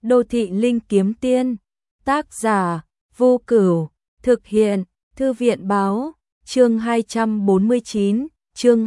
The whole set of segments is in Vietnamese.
Đô thị linh kiếm tiên, tác giả Vô Cửu, thực hiện Thư viện báo, chương 249, chương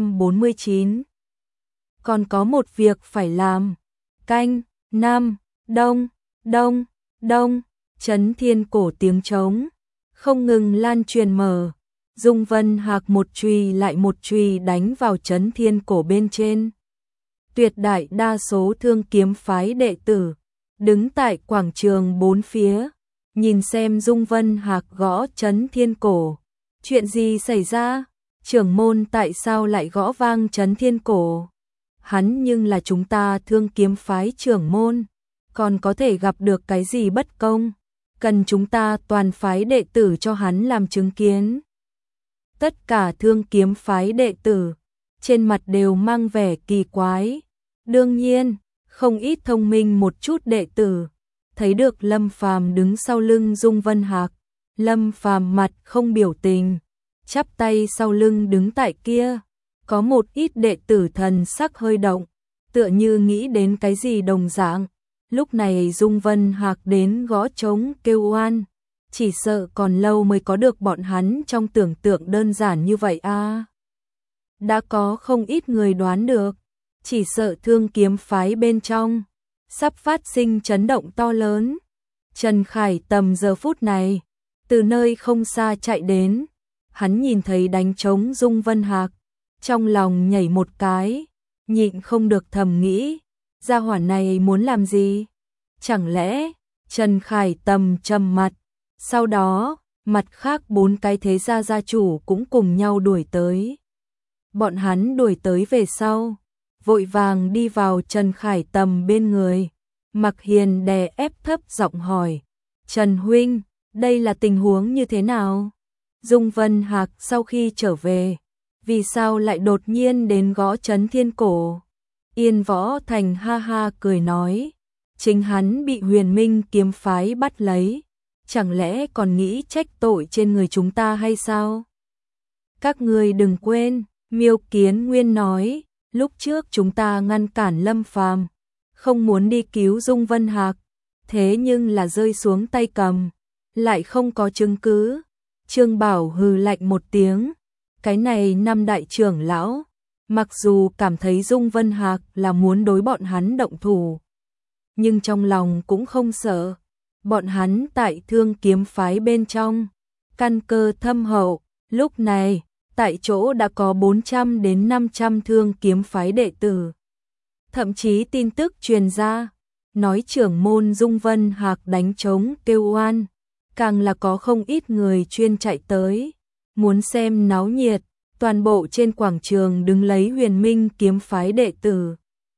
249. Còn có một việc phải làm. Canh, Nam, Đông, Đông, Đông, Chấn Thiên Cổ tiếng trống không ngừng lan truyền mở. Dung Vân Hạc một chùy lại một chùy đánh vào Chấn Thiên Cổ bên trên. Tuyệt đại đa số thương kiếm phái đệ tử đứng tại quảng trường bốn phía, nhìn xem Dung Vân Hạc gõ Chấn Thiên Cổ. Chuyện gì xảy ra? Trưởng môn tại sao lại gõ vang Chấn Thiên Cổ? Hắn nhưng là chúng ta thương kiếm phái trưởng môn, còn có thể gặp được cái gì bất công? Cần chúng ta toàn phái đệ tử cho hắn làm chứng kiến. Tất cả thương kiếm phái đệ tử trên mặt đều mang vẻ kỳ quái. Đương nhiên, không ít thông minh một chút đệ tử thấy được Lâm Phàm đứng sau lưng Dung Vân Hạc. Lâm Phàm mặt không biểu tình, chắp tay sau lưng đứng tại kia. Có một ít đệ tử thần sắc hơi động, tựa như nghĩ đến cái gì đồng dạng. Lúc này Dung Vân Hạc đến gõ trống kêu oan, chỉ sợ còn lâu mới có được bọn hắn trong tưởng tượng đơn giản như vậy a. Đã có không ít người đoán được, chỉ sợ thương kiếm phái bên trong sắp phát sinh chấn động to lớn. Trần Khải Tầm giờ phút này từ nơi không xa chạy đến, hắn nhìn thấy đánh trống Dung Vân Hạc, trong lòng nhảy một cái, nhịn không được thầm nghĩ, gia hỏa này muốn làm gì? Chẳng lẽ? Trần Khải Tầm trầm mặt, sau đó, mặt khác bốn cái thế gia gia chủ cũng cùng nhau đuổi tới. Bọn hắn đuổi tới về sau, vội vàng đi vào Trần Khải Tầm bên người. Mặc Hiền đè ép thấp giọng hỏi, Trần huynh, đây là tình huống như thế nào? Dung Vân Hạc sau khi trở về, vì sao lại đột nhiên đến gõ Chấn Thiên Cổ? Yên Võ Thành ha ha cười nói, chính hắn bị Huyền Minh kiếm phái bắt lấy, chẳng lẽ còn nghĩ trách tội trên người chúng ta hay sao? Các người đừng quên, Miêu Kiến Nguyên nói, lúc trước chúng ta ngăn cản Lâm Phàm, không muốn đi cứu Dung Vân Hạc, thế nhưng là rơi xuống tay cầm, lại không có chứng cứ. Trương Bảo hừ lạnh một tiếng, cái này năm đại trưởng lão, mặc dù cảm thấy Dung Vân Hạc là muốn đối bọn hắn động thủ, nhưng trong lòng cũng không sợ. Bọn hắn tại thương kiếm phái bên trong, căn cơ thâm hậu, lúc này, tại chỗ đã có 400 đến 500 thương kiếm phái đệ tử. Thậm chí tin tức truyền ra, nói trưởng môn Dung Vân Hạc đánh trống kêu oan, càng là có không ít người chuyên chạy tới, muốn xem náo nhiệt. Toàn bộ trên quảng trường đứng lấy Huyền Minh kiếm phái đệ tử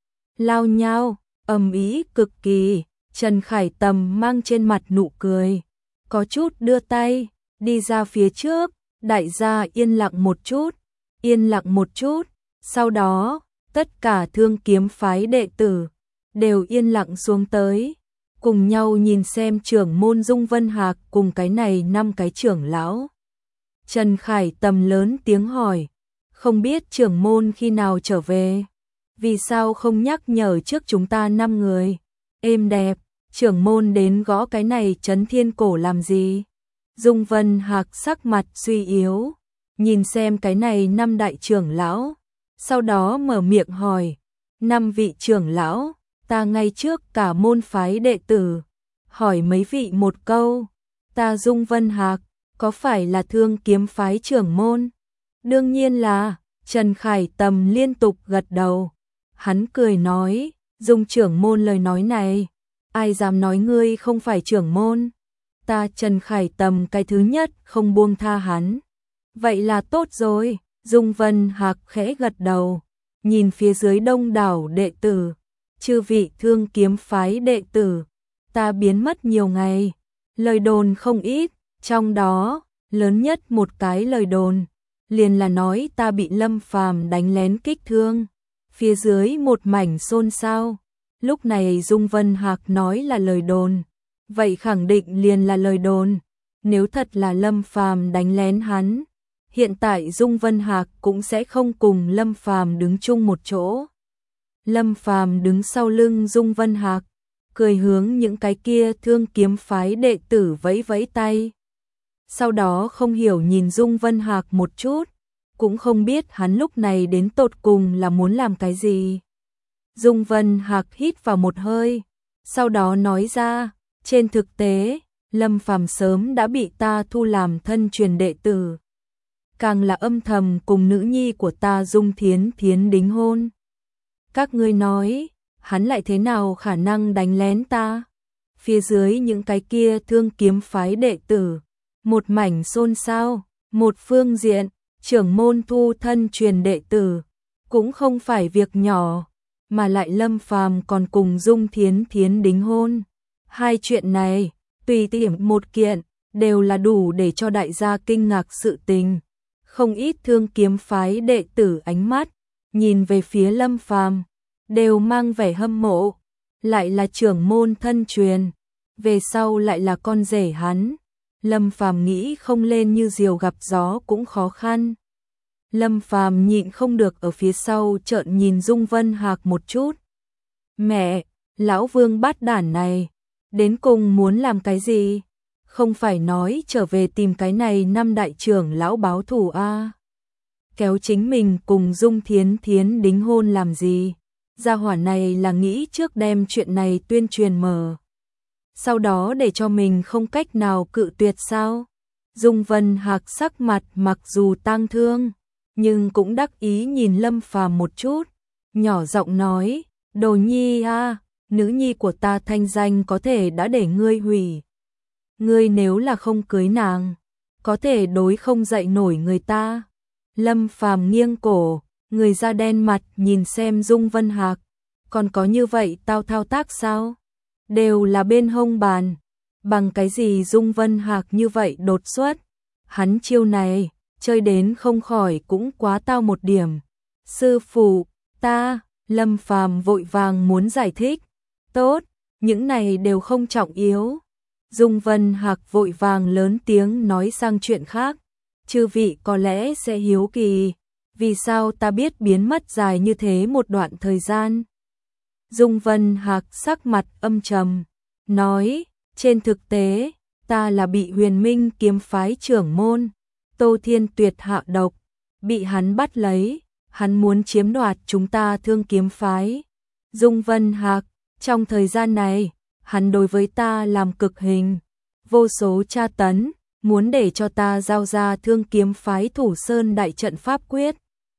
lao nhao, ầm ĩ cực kỳ. Trần Khải Tầm mang trên mặt nụ cười, có chút đưa tay đi ra phía trước. Đại gia yên lặng một chút, yên lặng một chút. Sau đó, tất cả thương kiếm phái đệ tử đều yên lặng xuống tới, cùng nhau nhìn xem trưởng môn Dung Vân Hạc cùng cái này 5 cái trưởng lão. Trần Khải Tầm lớn tiếng hỏi, không biết trưởng môn khi nào trở về? Vì sao không nhắc nhở trước chúng ta 5 người? Êm đẹp, trưởng môn đến gõ cái này Chấn Thiên Cổ làm gì? Dung Vân Hạc sắc mặt suy yếu, nhìn xem cái này 5 đại trưởng lão, sau đó mở miệng hỏi, 5 vị trưởng lão, ta ngay trước cả môn phái đệ tử, hỏi mấy vị một câu, ta Dung Vân Hạc, có phải là thương kiếm phái trưởng môn? Đương nhiên là. Trần Khải Tầm liên tục gật đầu. Hắn cười nói, Dung trưởng môn lời nói này, ai dám nói ngươi không phải trưởng môn? Ta Trần Khải Tầm cái thứ nhất không buông tha hắn. Vậy là tốt rồi. Dung Vân Hạc khẽ gật đầu, nhìn phía dưới đông đảo đệ tử, chư vị thương kiếm phái đệ tử, ta biến mất nhiều ngày, lời đồn không ít, trong đó, lớn nhất một cái lời đồn, liền là nói ta bị Lâm Phàm đánh lén kích thương. Phía dưới một mảnh xôn xao. Lúc này Dung Vân Hạc nói là lời đồn, vậy khẳng định liền là lời đồn. Nếu thật là Lâm Phàm đánh lén hắn, hiện tại Dung Vân Hạc cũng sẽ không cùng Lâm Phàm đứng chung một chỗ. Lâm Phàm đứng sau lưng Dung Vân Hạc, cười hướng những cái kia Thương kiếm phái đệ tử vẫy vẫy tay. Sau đó không hiểu nhìn Dung Vân Hạc một chút, cũng không biết hắn lúc này đến tột cùng là muốn làm cái gì. Dung Vân Hạc hít vào một hơi, sau đó nói ra, trên thực tế, Lâm Phàm sớm đã bị ta thu làm thân truyền đệ tử. Càng là âm thầm cùng nữ nhi của ta Dung Thiến Thiến đính hôn. Các ngươi nói, hắn lại thế nào khả năng đánh lén ta? Phía dưới những cái kia Thương kiếm phái đệ tử, một mảnh xôn xao, một phương diện, trưởng môn thu thân truyền đệ tử, cũng không phải việc nhỏ, mà lại Lâm Phàm còn cùng Dung Thiến Thiến đính hôn. Hai chuyện này, tùy tiện một kiện, đều là đủ để cho đại gia kinh ngạc sự tình. Không ít Thương kiếm phái đệ tử ánh mắt, nhìn về phía Lâm Phàm đều mang vẻ hâm mộ, lại là trưởng môn thân truyền, về sau lại là con rể hắn. Lâm Phàm nghĩ không lên như diều gặp gió cũng khó khăn. Lâm Phàm nhịn không được ở phía sau trợn nhìn Dung Vân Hạc một chút. Mẹ, lão Vương bát đản này, đến cùng muốn làm cái gì? Không phải nói trở về tìm cái này năm đại trưởng lão báo thù a? Kéo chính mình cùng Dung Thiến Thiến đính hôn làm gì? Gia hỏa này là nghĩ trước đem chuyện này tuyên truyền mở, sau đó để cho mình không cách nào cự tuyệt sao? Dung Vân Hạc sắc mặt mặc dù tang thương, nhưng cũng đắc ý nhìn Lâm Phàm một chút, nhỏ giọng nói, đồ nhi a, nữ nhi của ta thanh danh có thể đã để ngươi hủy. Ngươi nếu là không cưới nàng, có thể đối không dậy nổi người ta. Lâm Phàm nghiêng cổ, người da đen mặt nhìn xem Dung Vân Hạc, còn có như vậy tao thao tác sao? Đều là bên hông bàn, bằng cái gì Dung Vân Hạc như vậy đột xuất? Hắn chiêu này, chơi đến không khỏi cũng quá tao một điểm. Sư phụ, ta, Lâm Phàm vội vàng muốn giải thích. Tốt, những này đều không trọng yếu. Dung Vân Hạc vội vàng lớn tiếng nói sang chuyện khác. Chư vị có lẽ sẽ hiếu kỳ, vì sao ta biết biến mất dài như thế một đoạn thời gian? Dung Vân Hạc sắc mặt âm trầm, nói, trên thực tế, ta là bị Huyền Minh kiếm phái trưởng môn Tô Thiên Tuyệt hạ độc, bị hắn bắt lấy, hắn muốn chiếm đoạt chúng ta Thương kiếm phái. Dung Vân Hạc, trong thời gian này, hắn đối với ta làm cực hình, vô số tra tấn, muốn để cho ta giao ra Thương kiếm phái Thủ Sơn đại trận pháp quyết.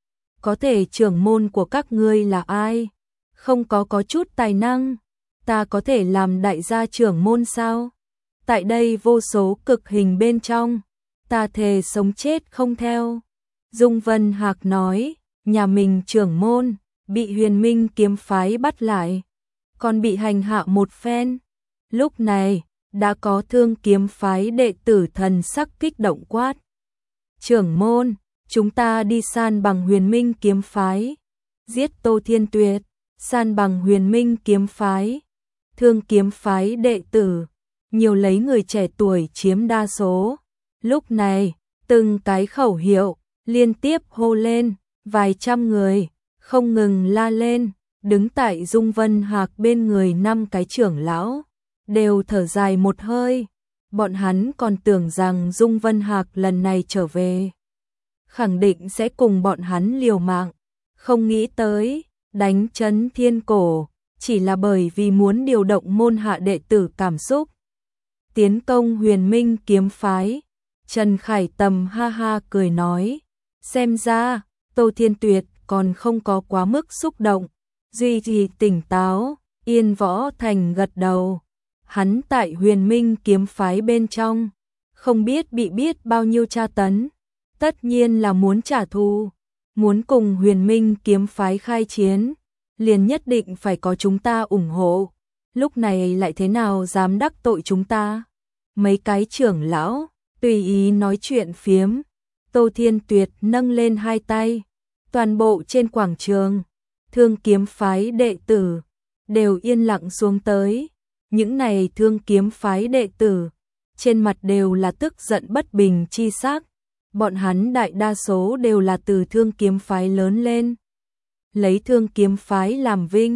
Có thể trưởng môn của các ngươi là ai? Không có chút tài năng, ta có thể làm đại gia trưởng môn sao? Tại đây vô số cực hình bên trong, ta thề sống chết không theo. Dung Vân Hạc nói, nhà mình trưởng môn, bị Huyền Minh kiếm phái bắt lại, còn bị hành hạ một phen. Lúc này, đã có Thương kiếm phái đệ tử thần sắc kích động quát. Trưởng môn, chúng ta đi san bằng Huyền Minh kiếm phái, giết Tô Thiên Tuyệt, san bằng Huyền Minh kiếm phái. Thương kiếm phái đệ tử, nhiều lấy người trẻ tuổi chiếm đa số. Lúc này, từng cái khẩu hiệu liên tiếp hô lên, vài trăm người không ngừng la lên, đứng tại Dung Vân Hạc bên người năm cái trưởng lão, đều thở dài một hơi. Bọn hắn còn tưởng rằng Dung Vân Hạc lần này trở về, khẳng định sẽ cùng bọn hắn liều mạng, không nghĩ tới, đánh chấn thiên cổ, chỉ là bởi vì muốn điều động môn hạ đệ tử cảm xúc. Tiến công Huyền Minh kiếm phái. Trần Khải Tầm ha ha cười nói, xem ra, Tô Thiên Tuyệt còn không có quá mức xúc động, duy trì tỉnh táo. Yên Võ Thành gật đầu, hắn tại Huyền Minh kiếm phái bên trong, không biết bị biết bao nhiêu tra tấn, tất nhiên là muốn trả thù, muốn cùng Huyền Minh kiếm phái khai chiến, liền nhất định phải có chúng ta ủng hộ, lúc này lại thế nào dám đắc tội chúng ta? Mấy cái trưởng lão tùy ý nói chuyện phiếm. Tô Thiên Tuyệt nâng lên hai tay, toàn bộ trên quảng trường, Thương kiếm phái đệ tử đều yên lặng xuống tới. Những này Thương kiếm phái đệ tử, trên mặt đều là tức giận bất bình chi sắc. Bọn hắn đại đa số đều là từ Thương kiếm phái lớn lên, lấy Thương kiếm phái làm vinh,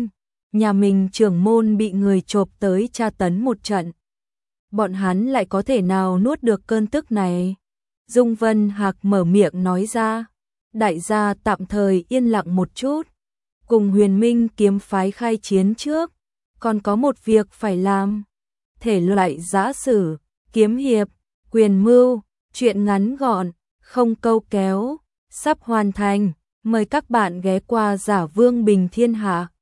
nhà mình trưởng môn bị người chộp tới tra tấn một trận. Bọn hắn lại có thể nào nuốt được cơn tức này? Dung Vân Hạc mở miệng nói ra. Đại gia tạm thời yên lặng một chút. Cùng Huyền Minh kiếm phái khai chiến trước. Còn có một việc phải làm. Thể loại giã sử, kiếm hiệp, quyền mưu, truyện ngắn gọn, không câu kéo, sắp hoàn thành. Mời các bạn ghé qua Giả Vương Bình Thiên Hạ.